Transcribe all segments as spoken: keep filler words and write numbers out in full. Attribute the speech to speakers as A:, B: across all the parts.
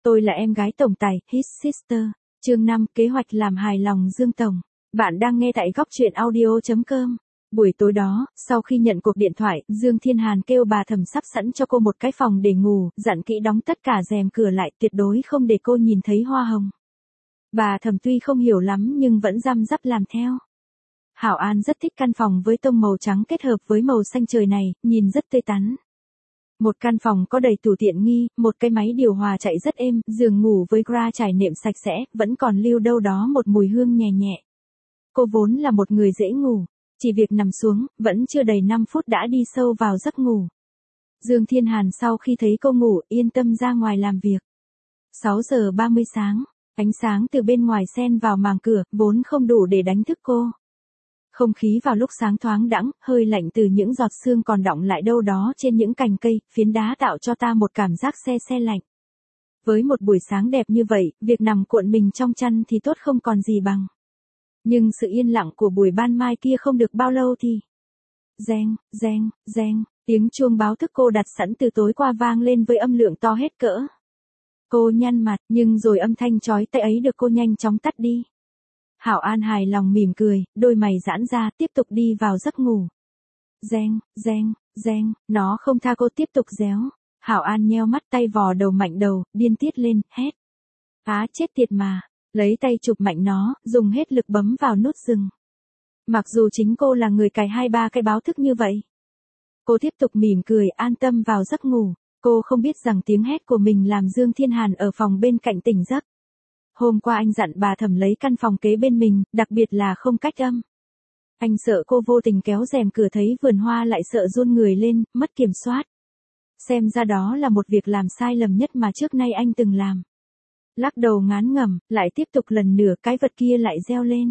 A: Tôi là em gái tổng tài, His Sister. Chương năm, kế hoạch làm hài lòng Dương Tổng. Bạn đang nghe tại góc truyện audio chấm com. Buổi tối đó, sau khi nhận cuộc điện thoại, Dương Thiên Hàn kêu bà thẩm sắp sẵn cho cô một cái phòng để ngủ, dặn kỹ đóng tất cả rèm cửa lại, tuyệt đối không để cô nhìn thấy hoa hồng. Bà thẩm tuy không hiểu lắm nhưng vẫn răm rắp làm theo. Hảo An rất thích căn phòng với tông màu trắng kết hợp với màu xanh trời này, nhìn rất tươi tắn. Một căn phòng có đầy tủ tiện nghi, một cái máy điều hòa chạy rất êm, giường ngủ với gra trải nệm sạch sẽ, vẫn còn lưu đâu đó một mùi hương nhẹ nhẹ. Cô vốn là một người dễ ngủ, chỉ việc nằm xuống, vẫn chưa đầy năm phút đã đi sâu vào giấc ngủ. Dương Thiên Hàn sau khi thấy cô ngủ, yên tâm ra ngoài làm việc. sáu giờ ba mươi sáng, ánh sáng từ bên ngoài xen vào màng cửa, vốn không đủ để đánh thức cô. Không khí vào lúc sáng thoáng đãng, hơi lạnh từ những giọt sương còn đọng lại đâu đó trên những cành cây, phiến đá tạo cho ta một cảm giác se se lạnh. Với một buổi sáng đẹp như vậy, việc nằm cuộn mình trong chăn thì tốt không còn gì bằng. Nhưng sự yên lặng của buổi ban mai kia không được bao lâu thì... Reng, reng, reng, tiếng chuông báo thức cô đặt sẵn từ tối qua vang lên với âm lượng to hết cỡ. Cô nhăn mặt, nhưng rồi âm thanh chói tai ấy được cô nhanh chóng tắt đi. Hảo An hài lòng mỉm cười, đôi mày giãn ra, tiếp tục đi vào giấc ngủ. Reng, reng, reng, nó không tha cô tiếp tục réo. Hảo An nheo mắt, tay vò đầu mạnh đầu, điên tiết lên, hét. Á chết tiệt mà, lấy tay chụp mạnh nó, dùng hết lực bấm vào nút dừng. Mặc dù chính cô là người cài hai ba cái báo thức như vậy. Cô tiếp tục mỉm cười, an tâm vào giấc ngủ. Cô không biết rằng tiếng hét của mình làm Dương Thiên Hàn ở phòng bên cạnh tỉnh giấc. Hôm qua anh dặn bà thẩm lấy căn phòng kế bên mình, đặc biệt là không cách âm. Anh sợ cô vô tình kéo rèm cửa thấy vườn hoa lại sợ run người lên, mất kiểm soát. Xem ra đó là một việc làm sai lầm nhất mà trước nay anh từng làm. Lắc đầu ngán ngẩm, lại tiếp tục lần nữa, cái vật kia lại reo lên.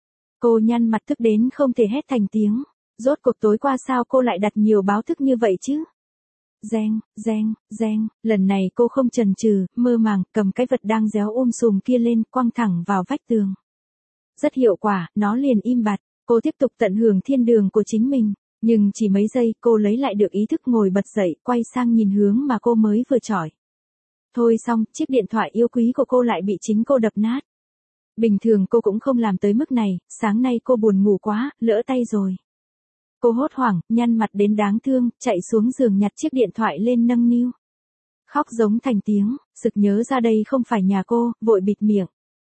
A: Cô nhăn mặt tức đến không thể hét thành tiếng. Rốt cuộc tối qua sao cô lại đặt nhiều báo thức như vậy chứ? Reng, reng, reng, lần này cô không chần chừ, mơ màng, cầm cái vật đang réo um sùm kia lên, quăng thẳng vào vách tường. Rất hiệu quả, nó liền im bặt, cô tiếp tục tận hưởng thiên đường của chính mình, nhưng chỉ mấy giây cô lấy lại được ý thức, ngồi bật dậy, quay sang nhìn hướng mà cô mới vừa chọi. Thôi xong, chiếc điện thoại yêu quý của cô lại bị chính cô đập nát. Bình thường cô cũng không làm tới mức này, sáng nay cô buồn ngủ quá, lỡ tay rồi. Cô hốt hoảng, nhăn mặt đến đáng thương, chạy xuống giường nhặt chiếc điện thoại lên nâng niu. Khóc giống thành tiếng, sực nhớ ra đây không phải nhà cô, vội bịt miệng.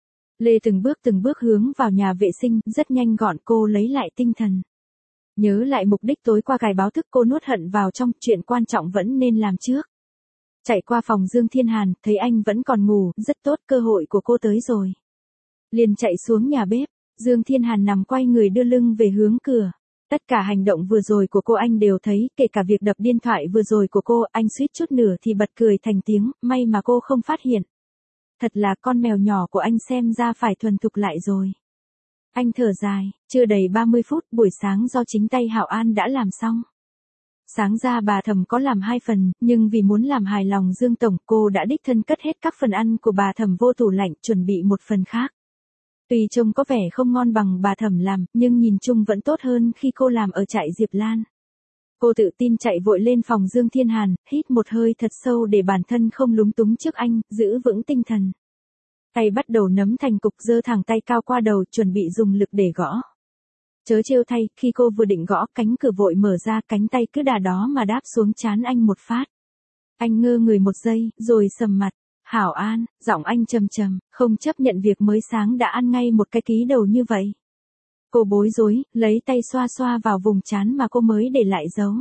A: Lê từng bước từng bước hướng vào nhà vệ sinh, rất nhanh gọn cô lấy lại tinh thần. Nhớ lại mục đích tối qua cài báo thức, cô nuốt hận vào trong, chuyện quan trọng vẫn nên làm trước. Chạy qua phòng Dương Thiên Hàn, thấy anh vẫn còn ngủ, rất tốt, cơ hội của cô tới rồi. Liền chạy xuống nhà bếp, Dương Thiên Hàn nằm quay người đưa lưng về hướng cửa. Tất cả hành động vừa rồi của cô anh đều thấy, kể cả việc đập điện thoại vừa rồi của cô, anh suýt chút nữa thì bật cười thành tiếng, may mà cô không phát hiện. Thật là con mèo nhỏ của anh xem ra phải thuần thục lại rồi. Anh thở dài, chưa đầy ba mươi phút, buổi sáng do chính tay Hảo An đã làm xong. Sáng ra bà thẩm có làm hai phần, nhưng vì muốn làm hài lòng Dương Tổng, cô đã đích thân cất hết các phần ăn của bà thẩm vô tủ lạnh, chuẩn bị một phần khác. Tuy trông có vẻ không ngon bằng bà thẩm làm, nhưng nhìn chung vẫn tốt hơn khi cô làm ở trại Diệp Lan. Cô tự tin chạy vội lên phòng Dương Thiên Hàn, hít một hơi thật sâu để bản thân không lúng túng trước anh, giữ vững tinh thần. Tay bắt đầu nắm thành cục, giơ thẳng tay cao qua đầu, chuẩn bị dùng lực để gõ. Chớ trêu thay, khi cô vừa định gõ, cánh cửa vội mở ra, cánh tay cứ đà đó mà đáp xuống trán anh một phát. Anh ngơ người một giây, rồi sầm mặt. Hảo An, giọng anh trầm trầm, không chấp nhận việc mới sáng đã ăn ngay một cái ký đầu như vậy. Cô bối rối, lấy tay xoa xoa vào vùng trán mà cô mới để lại dấu.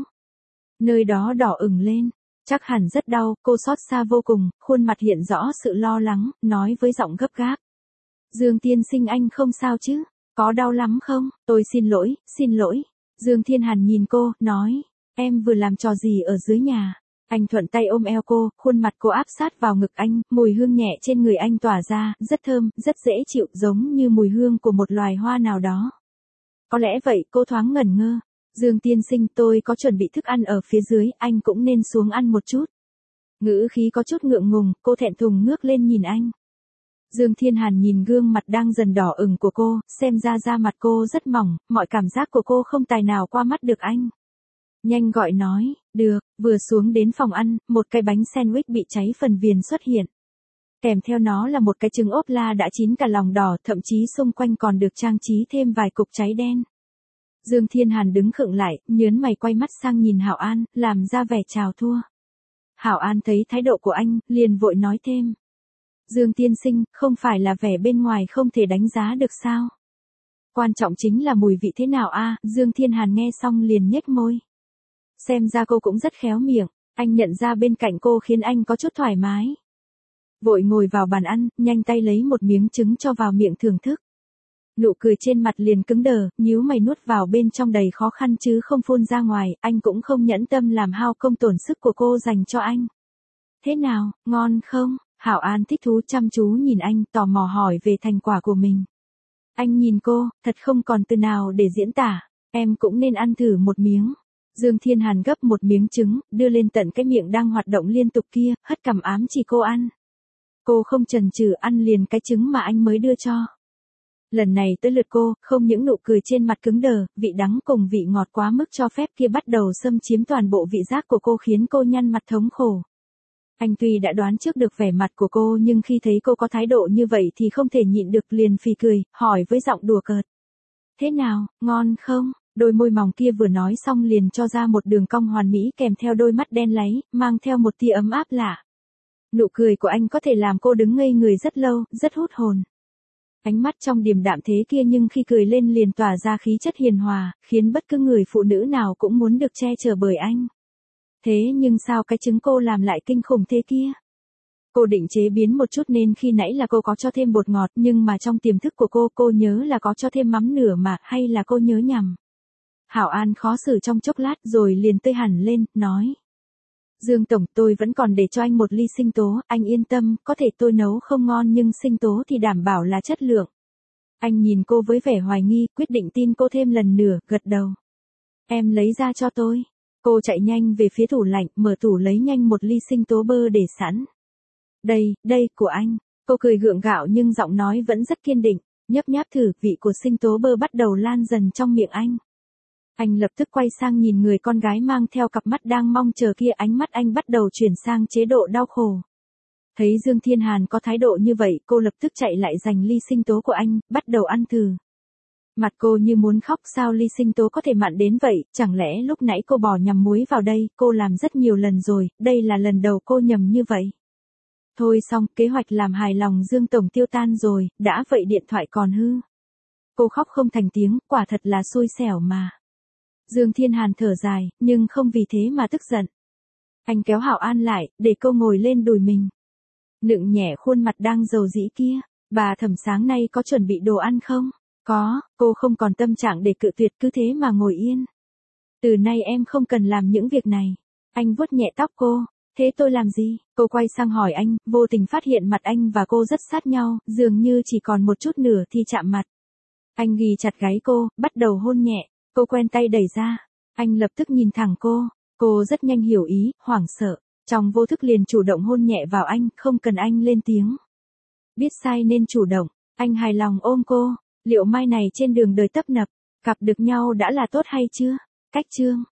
A: Nơi đó đỏ ửng lên, chắc hẳn rất đau, cô xót xa vô cùng, khuôn mặt hiện rõ sự lo lắng, nói với giọng gấp gáp. Dương tiên sinh, anh không sao chứ? Có đau lắm không? Tôi xin lỗi, xin lỗi. Dương Thiên Hàn nhìn cô, nói, em vừa làm trò gì ở dưới nhà? Anh thuận tay ôm eo cô, khuôn mặt cô áp sát vào ngực anh, mùi hương nhẹ trên người anh tỏa ra, rất thơm, rất dễ chịu, giống như mùi hương của một loài hoa nào đó. Có lẽ vậy, cô thoáng ngẩn ngơ. Dương tiên sinh, tôi có chuẩn bị thức ăn ở phía dưới, anh cũng nên xuống ăn một chút. Ngữ khí có chút ngượng ngùng, cô thẹn thùng ngước lên nhìn anh. Dương Thiên Hàn nhìn gương mặt đang dần đỏ ửng của cô, xem ra da mặt cô rất mỏng, mọi cảm giác của cô không tài nào qua mắt được anh. Nhanh gọi nói, được, vừa xuống đến phòng ăn, một cái bánh sandwich bị cháy phần viền xuất hiện. Kèm theo nó là một cái trứng ốp la đã chín cả lòng đỏ, thậm chí xung quanh còn được trang trí thêm vài cục cháy đen. Dương Thiên Hàn đứng khựng lại, nhớn mày quay mắt sang nhìn Hảo An, làm ra vẻ chào thua. Hảo An thấy thái độ của anh, liền vội nói thêm. Dương tiên sinh, không phải là vẻ bên ngoài không thể đánh giá được sao? Quan trọng chính là mùi vị thế nào a? Dương Thiên Hàn nghe xong liền nhếch môi. Xem ra cô cũng rất khéo miệng, anh nhận ra bên cạnh cô khiến anh có chút thoải mái. Vội ngồi vào bàn ăn, nhanh tay lấy một miếng trứng cho vào miệng thưởng thức. Nụ cười trên mặt liền cứng đờ, nhíu mày nuốt vào bên trong đầy khó khăn chứ không phun ra ngoài, anh cũng không nhẫn tâm làm hao công tổn sức của cô dành cho anh. Thế nào, ngon không? Hảo An thích thú chăm chú nhìn anh, tò mò hỏi về thành quả của mình. Anh nhìn cô, thật không còn từ nào để diễn tả, em cũng nên ăn thử một miếng. Dương Thiên Hàn gấp một miếng trứng, đưa lên tận cái miệng đang hoạt động liên tục kia, hất cằm ám chỉ cô ăn. Cô không chần chừ ăn liền cái trứng mà anh mới đưa cho. Lần này tới lượt cô, không những nụ cười trên mặt cứng đờ, vị đắng cùng vị ngọt quá mức cho phép kia bắt đầu xâm chiếm toàn bộ vị giác của cô khiến cô nhăn mặt thống khổ. Anh tuy đã đoán trước được vẻ mặt của cô nhưng khi thấy cô có thái độ như vậy thì không thể nhịn được liền phì cười, hỏi với giọng đùa cợt. Thế nào, ngon không? Đôi môi mỏng kia vừa nói xong liền cho ra một đường cong hoàn mỹ kèm theo đôi mắt đen láy, mang theo một tia ấm áp lạ. Nụ cười của anh có thể làm cô đứng ngây người rất lâu, rất hút hồn. Ánh mắt trong điềm đạm thế kia nhưng khi cười lên liền tỏa ra khí chất hiền hòa, khiến bất cứ người phụ nữ nào cũng muốn được che chở bởi anh. Thế nhưng sao cái trứng cô làm lại kinh khủng thế kia? Cô định chế biến một chút nên khi nãy là cô có cho thêm bột ngọt nhưng mà trong tiềm thức của cô, cô nhớ là có cho thêm mắm nửa mà, hay là cô nhớ nhầm? Hảo An khó xử trong chốc lát rồi liền tươi hẳn lên, nói. Dương Tổng, tôi vẫn còn để cho anh một ly sinh tố, anh yên tâm, có thể tôi nấu không ngon nhưng sinh tố thì đảm bảo là chất lượng. Anh nhìn cô với vẻ hoài nghi, quyết định tin cô thêm lần nữa, gật đầu. Em lấy ra cho tôi. Cô chạy nhanh về phía tủ lạnh, mở tủ lấy nhanh một ly sinh tố bơ để sẵn. Đây, đây, của anh. Cô cười gượng gạo nhưng giọng nói vẫn rất kiên định, nhấp nháp thử, vị của sinh tố bơ bắt đầu lan dần trong miệng anh. Anh lập tức quay sang nhìn người con gái mang theo cặp mắt đang mong chờ kia, ánh mắt anh bắt đầu chuyển sang chế độ đau khổ. Thấy Dương Thiên Hàn có thái độ như vậy, cô lập tức chạy lại giành ly sinh tố của anh, bắt đầu ăn thử. Mặt cô như muốn khóc, sao ly sinh tố có thể mặn đến vậy, chẳng lẽ lúc nãy cô bỏ nhầm muối vào đây, cô làm rất nhiều lần rồi, đây là lần đầu cô nhầm như vậy. Thôi xong, kế hoạch làm hài lòng Dương Tổng tiêu tan rồi, đã vậy điện thoại còn hư. Cô khóc không thành tiếng, quả thật là xui xẻo mà. Dương Thiên Hàn thở dài, nhưng không vì thế mà tức giận. Anh kéo Hảo An lại, để cô ngồi lên đùi mình. Nựng nhẹ khuôn mặt đang dầu dĩ kia, bà Thẩm sáng nay có chuẩn bị đồ ăn không? Có, cô không còn tâm trạng để cự tuyệt cứ thế mà ngồi yên. Từ nay em không cần làm những việc này. Anh vuốt nhẹ tóc cô, thế tôi làm gì? Cô quay sang hỏi anh, vô tình phát hiện mặt anh và cô rất sát nhau, dường như chỉ còn một chút nữa thì chạm mặt. Anh ghì chặt gáy cô, bắt đầu hôn nhẹ, cô quen tay đẩy ra. Anh lập tức nhìn thẳng cô, cô rất nhanh hiểu ý, hoảng sợ, trong vô thức liền chủ động hôn nhẹ vào anh, không cần anh lên tiếng. Biết sai nên chủ động, anh hài lòng ôm cô. Liệu mai này trên đường đời tấp nập, gặp được nhau đã là tốt hay chưa? Cách chương